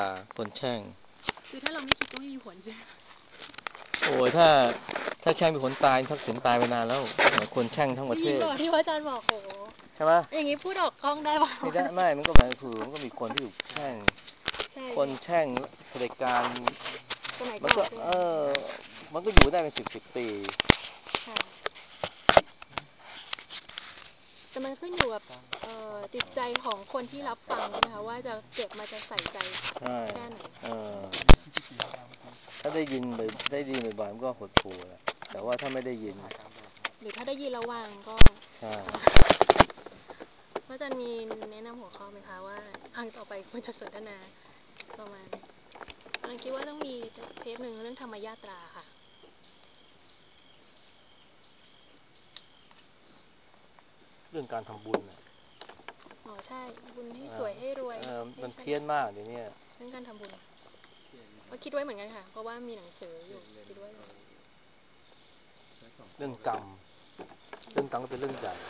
คนแช่งคือถ้าเราไม่คิดก็ไม่มีผลใช่ไหมโอ้ยถ้าแช่งมีคนตายทักษิณตายไปนานแล้วคนแช่งทั้งประเทศที่พระอาจารย์บอกโหใช่ไหมอย่างนี้พูดออกกล้องได้ป่ะไม่ได้ไม่มันก็แบบคือมันก็มีคนที่ถูกแช่งใช่คนแช่งเผด็จการสมัยมันก็ก่อนใช่ไหมมันก็อยู่ได้เป็นสิบปีค่ะแต่มันขึ้นอยู่กับจิตใจของคนที่รับฟังใช่ไหมคะว่าจะเก็บมาจะใส่ใจแค่ไหนถ้าได้ยินบ่อยๆมันก็หดหู่แหละแต่ว่าถ้าไม่ได้ยินหรือถ้าได้ยินแล้ววางก็ใช่พระอาจารย์มีแนะนำหัวข้อไหมคะว่าครั้งต่อไปควรจะสนทนาประมาณกำลังคิดว่าต้องมีเทปหนึ่งเรื่องธรรมยาตราค่ะเรื่องการทำบุญน่ะอ๋อใช่บุญให้สวยให้รวยมันเพี้ยนมากเดี๋ยวนี้เรื่องการทำบุญก็คิดไว้เหมือนกันค่ะเพราะว่ามีหนังสืออยู่คิดไว้เรื่องกรรมก็เป็นเรื่องใหญ่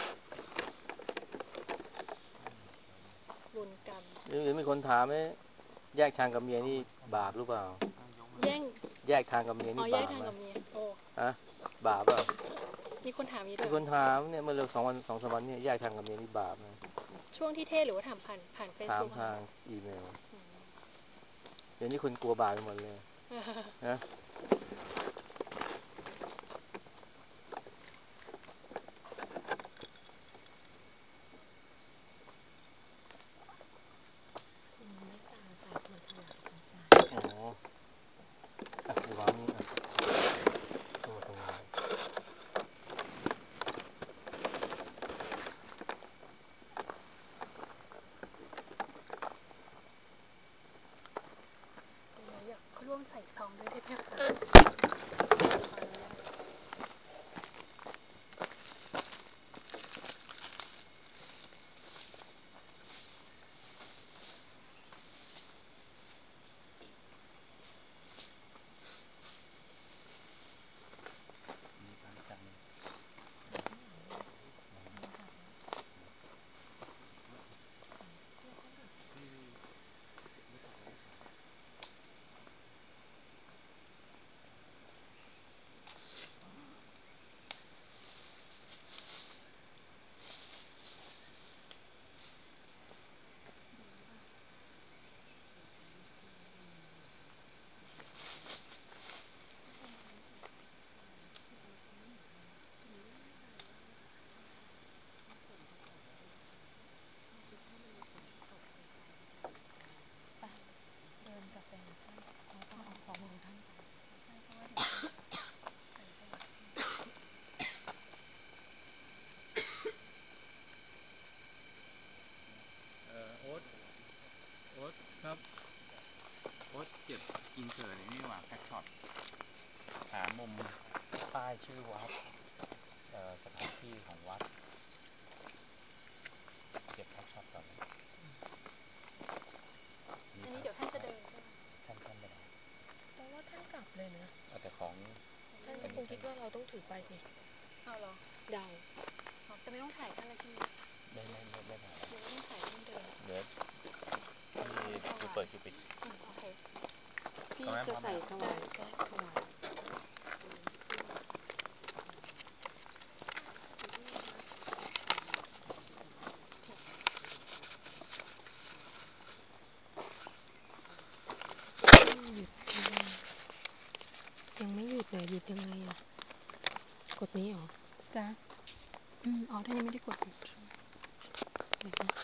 บุญกรรมหรือมีคนถามไหมแยกทางกับเมียนี่บาปหรือเปล่าแยกทางกับเมียนี่บาปไหมฮะบาปเปล่ามีคนถามนี้ด้มีวยคนถามเนี่ยเมื่อเร็ว2 วันเนี่ยแยกทางกับเมียนี่บาปไหมช่วงที่เทศหรือว่าถามผ่านเฟซถามบุ๊กทางอีเมลเดี๋ยวนี้คนกลัวบาปไปหมดเลยนะอ๋อวางนี่ตัวตรงนี้อยากเขาร่วมใส่ซองด้วยได้ไหมคะเดินกลับไปหาท่านเราต้องเอาของของท่านไปใช่เพราะว่าเดี๋ยวใส่สลับโอ๊ตครับโอ๊ตเก็บอินเสิร์ตนี่ว่าแพ็กช็อตหามุมป้ายชื่อวัดสถานที่ของวัดเก็บแพ็กช็อตก่อนนะอันนี้เดี๋ยวท่านจะเดินใช่ไหมท่านไปไหนเพราะว่าท่านกลับเลยนะแต่ของท่านก็คงคิดว่าเราต้องถือไปสิเอาเหรอเดาจะไม่ต้องถ่ายท่านแล้วใช่ไหมไม่ถ่ายเดี๋ยวไม่ต้องถ่ายท่านเดินเดี๋ยวที่เปิดคือปิดโอเคพี่จะใส่ถวายก็ถวายหยุดยังไม่หยุดเลยหยุดยังไงอ่ะกดนี้เหรอจ้าอ๋อท่านยังไม่ได้กดหยุด